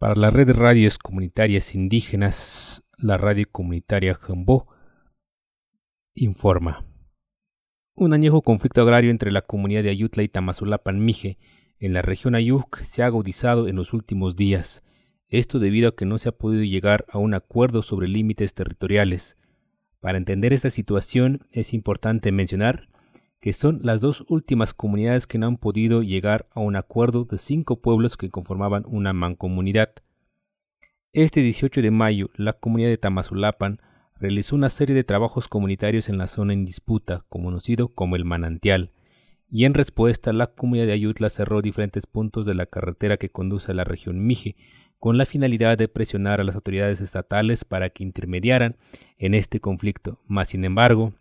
Para la red de radios comunitarias indígenas, la radio comunitaria Jambó informa. Un añejo conflicto agrario entre la comunidad de Ayutla y Tamazulapan Mije en la región Ayuk se ha agudizado en los últimos días. Esto debido a que no se ha podido llegar a un acuerdo sobre límites territoriales. Para entender esta situación es importante mencionar que son las dos últimas comunidades que no han podido llegar a un acuerdo de 5 pueblos que conformaban una mancomunidad. Este 18 de mayo, la comunidad de Tamazulapan realizó una serie de trabajos comunitarios en la zona en disputa, conocido como el Manantial, y en respuesta la comunidad de Ayutla cerró diferentes puntos de la carretera que conduce a la región Mije, con la finalidad de presionar a las autoridades estatales para que intermediaran en este conflicto. Mas, sin embargo,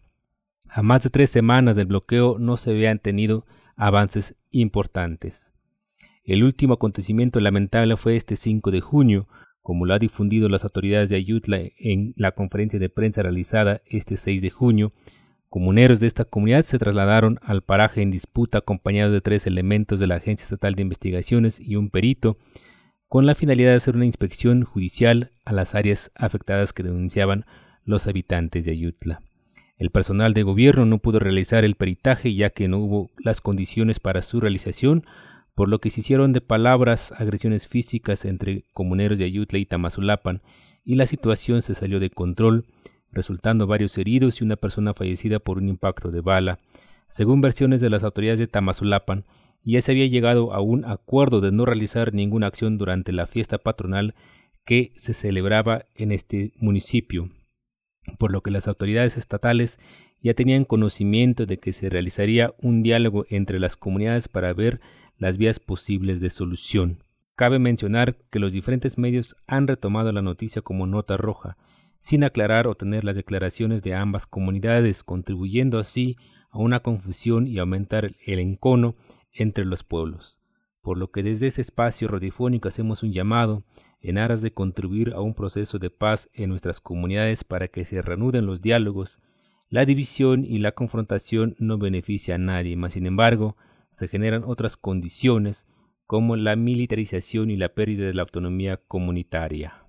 a más de 3 semanas del bloqueo no se habían tenido avances importantes. El último acontecimiento lamentable fue este 5 de junio, como lo ha difundido las autoridades de Ayutla en la conferencia de prensa realizada este 6 de junio. Comuneros de esta comunidad se trasladaron al paraje en disputa acompañados de 3 elementos de la Agencia Estatal de Investigaciones y un perito, con la finalidad de hacer una inspección judicial a las áreas afectadas que denunciaban los habitantes de Ayutla. El personal de gobierno no pudo realizar el peritaje ya que no hubo las condiciones para su realización, por lo que se hicieron de palabras agresiones físicas entre comuneros de Ayutla y Tamazulapan, y la situación se salió de control, resultando varios heridos y una persona fallecida por un impacto de bala. Según versiones de las autoridades de Tamazulapan, ya se había llegado a un acuerdo de no realizar ninguna acción durante la fiesta patronal que se celebraba en este municipio, por lo que las autoridades estatales ya tenían conocimiento de que se realizaría un diálogo entre las comunidades para ver las vías posibles de solución. Cabe mencionar que los diferentes medios han retomado la noticia como nota roja, sin aclarar o tener las declaraciones de ambas comunidades, contribuyendo así a una confusión y aumentar el encono entre los pueblos. Por lo que desde ese espacio radiofónico hacemos un llamado en aras de contribuir a un proceso de paz en nuestras comunidades para que se reanuden los diálogos. La división y la confrontación no beneficia a nadie, mas sin embargo se generan otras condiciones como la militarización y la pérdida de la autonomía comunitaria.